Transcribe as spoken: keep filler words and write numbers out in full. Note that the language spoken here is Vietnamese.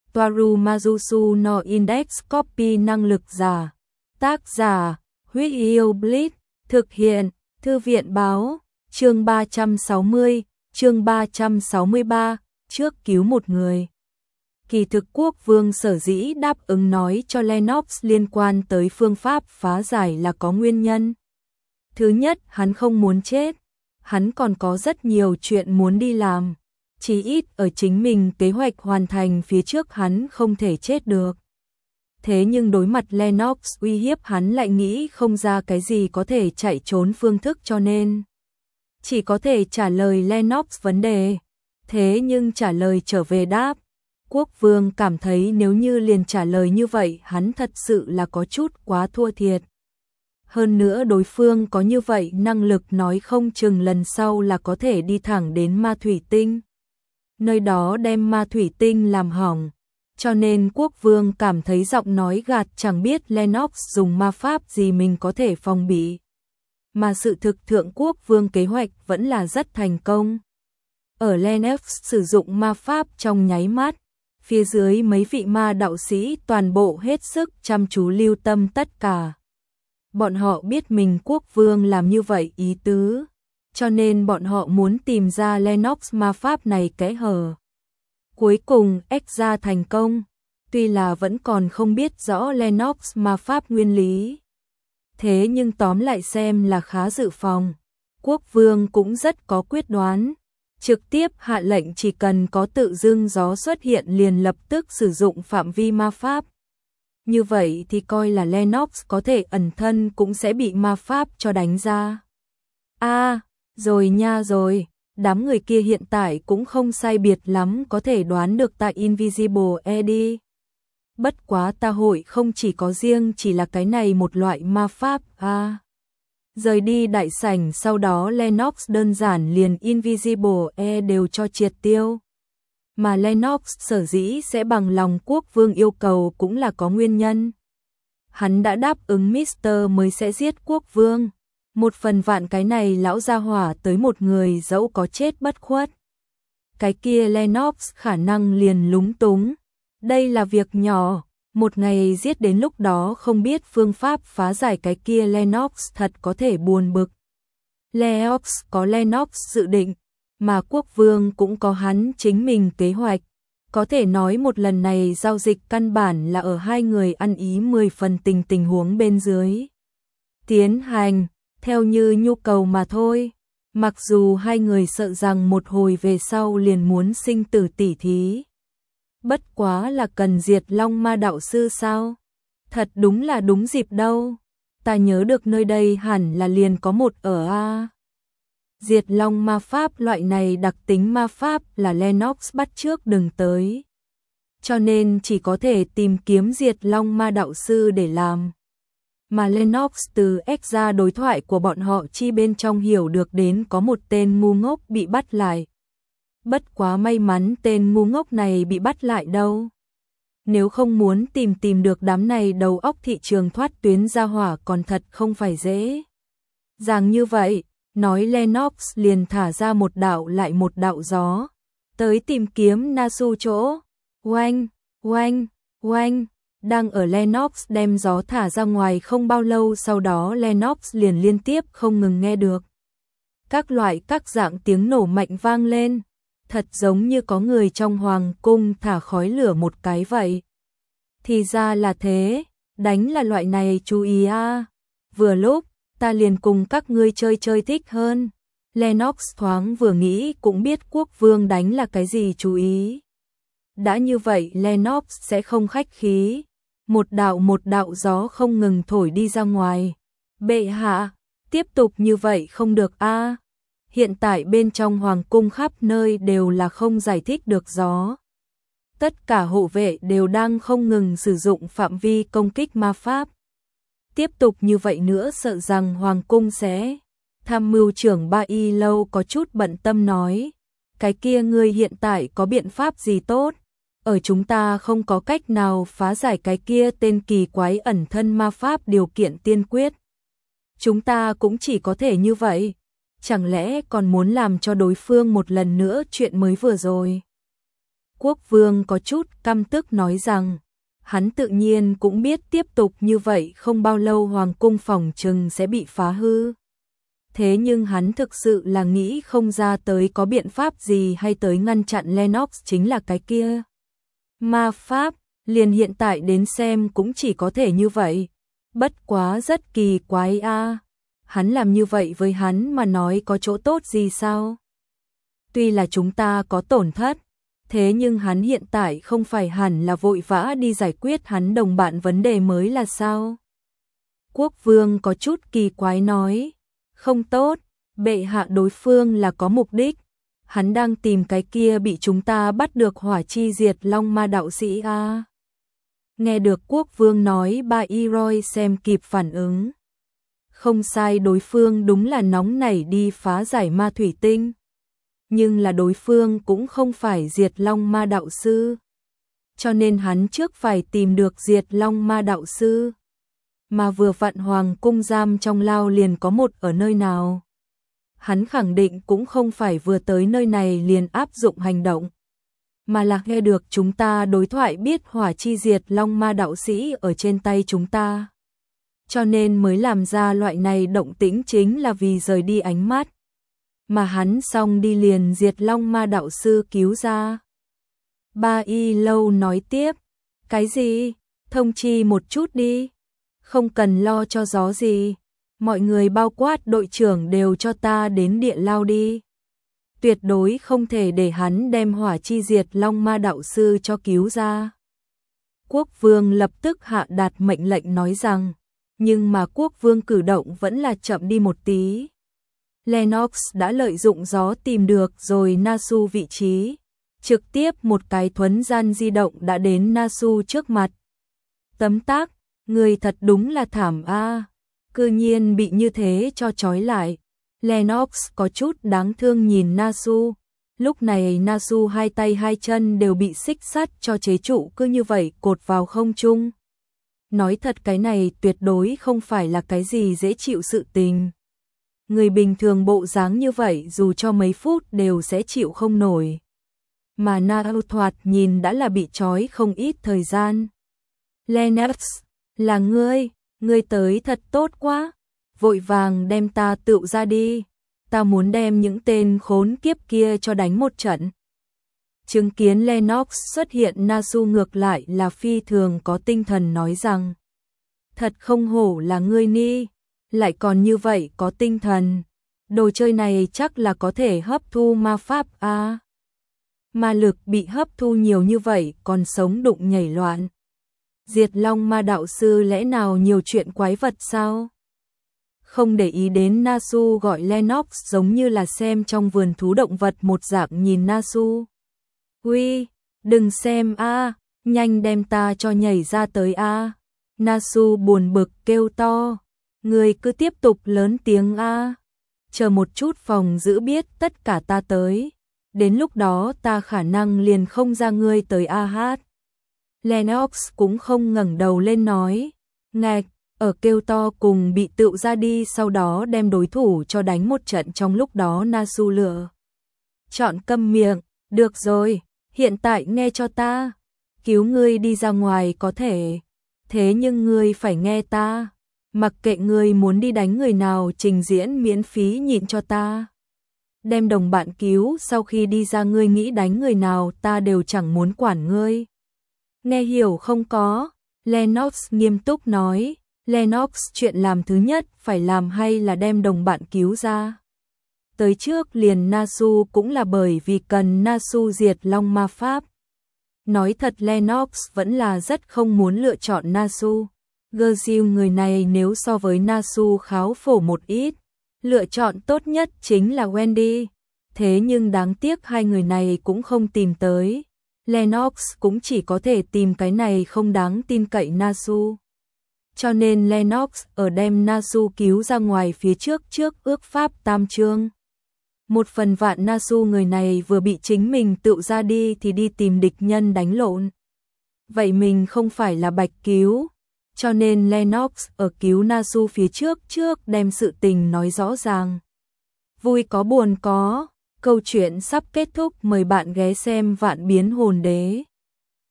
Toaru Majusu no Index Copy năng lực giả. Tác giả, Huyết Yêu Blitz, thực hiện, Thư viện báo, chương ba trăm sáu mươi, chương ba trăm sáu mươi ba, trước cứu một người. Kỳ thực quốc vương sở dĩ đáp ứng nói cho Lennox liên quan tới phương pháp phá giải là có nguyên nhân. Thứ nhất, hắn không muốn chết, hắn còn có rất nhiều chuyện muốn đi làm. Chỉ ít ở chính mình kế hoạch hoàn thành phía trước hắn không thể chết được. Thế nhưng đối mặt Lennox uy hiếp hắn lại nghĩ không ra cái gì có thể chạy trốn phương thức cho nên chỉ có thể trả lời Lennox vấn đề. Thế nhưng trả lời trở về đáp. Quốc vương cảm thấy nếu như liền trả lời như vậy hắn thật sự là có chút quá thua thiệt. Hơn nữa đối phương có như vậy năng lực nói không chừng lần sau là có thể đi thẳng đến ma thủy tinh. Nơi đó đem ma thủy tinh làm hỏng. Cho nên quốc vương cảm thấy giọng nói gạt chẳng biết Lennox dùng ma pháp gì mình có thể phòng bị. Mà sự thực thượng quốc vương kế hoạch vẫn là rất thành công. Ở Lennox sử dụng ma pháp trong nháy mắt, phía dưới mấy vị ma đạo sĩ toàn bộ hết sức chăm chú lưu tâm tất cả. Bọn họ biết mình quốc vương làm như vậy ý tứ, cho nên bọn họ muốn tìm ra Lennox ma pháp này kẽ hở. Cuối cùng Exa thành công, tuy là vẫn còn không biết rõ Lennox ma pháp nguyên lý. Thế nhưng tóm lại xem là khá dự phòng. Quốc vương cũng rất có quyết đoán, trực tiếp hạ lệnh chỉ cần có tự dưng gió xuất hiện liền lập tức sử dụng phạm vi ma pháp. Như vậy thì coi là Lennox có thể ẩn thân cũng sẽ bị ma pháp cho đánh ra. A, à, rồi nha rồi, đám người kia hiện tại cũng không sai biệt lắm có thể đoán được tại Invisible Eddie. Bất quá ta hội không chỉ có riêng chỉ là cái này một loại ma pháp. A, à. Rời đi đại sảnh sau đó Lennox đơn giản liền Invisible E đều cho triệt tiêu. Mà Lennox sở dĩ sẽ bằng lòng quốc vương yêu cầu cũng là có nguyên nhân. Hắn đã đáp ứng Mister mới sẽ giết quốc vương. Một phần vạn cái này lão gia hỏa tới một người dẫu có chết bất khuất. Cái kia Lennox khả năng liền lúng túng. Đây là việc nhỏ, một ngày giết đến lúc đó không biết phương pháp phá giải cái kia Lennox thật có thể buồn bực. Lennox có Lennox dự định, mà quốc vương cũng có hắn chính mình kế hoạch. Có thể nói một lần này giao dịch căn bản là ở hai người ăn ý mười phần tình tình huống bên dưới. Tiến hành, theo như nhu cầu mà thôi. Mặc dù hai người sợ rằng một hồi về sau liền muốn sinh tử tỉ thí. Bất quá là cần diệt Long ma đạo sư sao? Thật đúng là đúng dịp đâu. Ta nhớ được nơi đây hẳn là liền có một ở a. Diệt Long ma pháp loại này đặc tính ma pháp là Lennox bắt trước đừng tới. Cho nên chỉ có thể tìm kiếm diệt Long ma đạo sư để làm. Mà Lennox từ Exa đối thoại của bọn họ chi bên trong hiểu được đến có một tên ngu ngốc bị bắt lại. Bất quá may mắn tên ngu ngốc này bị bắt lại đâu. Nếu không muốn tìm tìm được đám này đầu óc thị trường thoát tuyến ra hỏa còn thật không phải dễ. Dàng như vậy, nói Lennox liền thả ra một đạo lại một đạo gió. Tới tìm kiếm Nasu chỗ. Oanh, oanh, oanh. Đang ở Lennox đem gió thả ra ngoài không bao lâu sau đó Lennox liền liên tiếp không ngừng nghe được. Các loại các dạng tiếng nổ mạnh vang lên. Thật giống như có người trong hoàng cung thả khói lửa một cái vậy. Thì ra là thế, đánh là loại này chú ý a. À. Vừa lúc, ta liền cùng các ngươi chơi chơi thích hơn. Lennox thoáng vừa nghĩ cũng biết quốc vương đánh là cái gì chú ý. Đã như vậy Lennox sẽ không khách khí. Một đạo một đạo gió không ngừng thổi đi ra ngoài. Bệ hạ, tiếp tục như vậy không được a. À. Hiện tại bên trong hoàng cung khắp nơi đều là không giải thích được gió. Tất cả hộ vệ đều đang không ngừng sử dụng phạm vi công kích ma pháp. Tiếp tục như vậy nữa sợ rằng hoàng cung sẽ. Tham mưu trưởng Ba Y Lâu có chút bận tâm nói. Cái kia ngươi hiện tại có biện pháp gì tốt? Ở chúng ta không có cách nào phá giải cái kia tên kỳ quái ẩn thân ma pháp điều kiện tiên quyết. Chúng ta cũng chỉ có thể như vậy. Chẳng lẽ còn muốn làm cho đối phương một lần nữa chuyện mới vừa rồi? Quốc vương có chút căm tức nói rằng, hắn tự nhiên cũng biết tiếp tục như vậy không bao lâu hoàng cung phòng trừng sẽ bị phá hư. Thế nhưng hắn thực sự là nghĩ không ra tới có biện pháp gì hay tới ngăn chặn Lennox chính là cái kia. Ma pháp, liền hiện tại đến xem cũng chỉ có thể như vậy. Bất quá rất kỳ quái a. Hắn làm như vậy với hắn mà nói có chỗ tốt gì sao? Tuy là chúng ta có tổn thất, thế nhưng hắn hiện tại không phải hẳn là vội vã đi giải quyết hắn đồng bạn vấn đề mới là sao? Quốc vương có chút kỳ quái nói, không tốt, bệ hạ đối phương là có mục đích, hắn đang tìm cái kia bị chúng ta bắt được hỏa chi diệt long ma đạo sĩ a. Nghe được quốc vương nói, ba Iroy xem kịp phản ứng. Không sai, đối phương đúng là nóng nảy đi phá giải ma thủy tinh. Nhưng là đối phương cũng không phải diệt long ma đạo sư. Cho nên hắn trước phải tìm được diệt long ma đạo sư. Mà vừa vặn hoàng cung giam trong lao liền có một ở nơi nào. Hắn khẳng định cũng không phải vừa tới nơi này liền áp dụng hành động. Mà là nghe được chúng ta đối thoại biết hỏa chi diệt long ma đạo sĩ ở trên tay chúng ta. Cho nên mới làm ra loại này động tĩnh chính là vì rời đi ánh mắt. Mà hắn xong đi liền diệt long ma đạo sư cứu ra. Ba Y Lâu nói tiếp, cái gì? Thông chi một chút đi. Không cần lo cho gió gì. Mọi người bao quát đội trưởng đều cho ta đến địa lao đi. Tuyệt đối không thể để hắn đem hỏa chi diệt long ma đạo sư cho cứu ra. Quốc vương lập tức hạ đạt mệnh lệnh nói rằng, nhưng mà quốc vương cử động vẫn là chậm đi một tí. Lennox đã lợi dụng gió tìm được rồi Nasu vị trí, trực tiếp một cái thuấn gian di động đã đến Nasu trước mặt. Tấm tắc, người thật đúng là thảm a, cư nhiên bị như thế cho trói lại. Lennox có chút đáng thương nhìn Nasu, lúc này Nasu hai tay hai chân đều bị xích sắt cho chế trụ, cứ như vậy cột vào không trung. Nói thật cái này tuyệt đối không phải là cái gì dễ chịu sự tình. Người bình thường bộ dáng như vậy dù cho mấy phút đều sẽ chịu không nổi. Mà Nasu thoạt nhìn đã là bị trói không ít thời gian. Lennox, là ngươi, ngươi tới thật tốt quá. Vội vàng đem ta tựu ra đi. Ta muốn đem những tên khốn kiếp kia cho đánh một trận. Chứng kiến Lennox xuất hiện, Nasu ngược lại là phi thường có tinh thần nói rằng, thật không hổ là ngươi ni, lại còn như vậy có tinh thần. Đồ chơi này chắc là có thể hấp thu ma pháp a. À, ma lực bị hấp thu nhiều như vậy còn sống đụng nhảy loạn. Diệt long ma đạo sư lẽ nào nhiều chuyện quái vật sao? Không để ý đến Nasu gọi Lennox giống như là xem trong vườn thú động vật một dạng nhìn Nasu. Uy, đừng xem a, à, nhanh đem ta cho nhảy ra tới a. À. Nasu buồn bực kêu to, người cứ tiếp tục lớn tiếng a. À. Chờ một chút, phòng giữ biết tất cả ta tới. Đến lúc đó ta khả năng liền không ra ngươi tới a hát. Lennox cũng không ngẩng đầu lên nói, ngạch, ở kêu to cùng bị tựu ra đi, sau đó đem đối thủ cho đánh một trận. Trong lúc đó Nasu lựa chọn câm miệng, được rồi, hiện tại nghe cho ta, cứu ngươi đi ra ngoài có thể, thế nhưng ngươi phải nghe ta, mặc kệ ngươi muốn đi đánh người nào, trình diễn miễn phí nhịn cho ta. Đem đồng bạn cứu, sau khi đi ra ngươi nghĩ đánh người nào ta đều chẳng muốn quản ngươi. Nghe hiểu không có? Lennox nghiêm túc nói. Lennox chuyện làm thứ nhất phải làm hay là đem đồng bạn cứu ra. Tới trước liền Nasu cũng là bởi vì cần Nasu diệt long ma pháp. Nói thật Lennox vẫn là rất không muốn lựa chọn Nasu. Gersil người này nếu so với Nasu kháo phổ một ít, lựa chọn tốt nhất chính là Wendy. Thế nhưng đáng tiếc hai người này cũng không tìm tới. Lennox cũng chỉ có thể tìm cái này không đáng tin cậy Nasu. Cho nên Lennox ở đem Nasu cứu ra ngoài phía trước trước ước pháp tam chương. Một phần vạn Nasu người này vừa bị chính mình tự ra đi thì đi tìm địch nhân đánh lộn. Vậy mình không phải là bạch cứu. Cho nên Lennox ở cứu Nasu phía trước trước đem sự tình nói rõ ràng. Vui có buồn có, Câu chuyện sắp kết thúc, mời bạn ghé xem Vạn Biến Hồn Đế.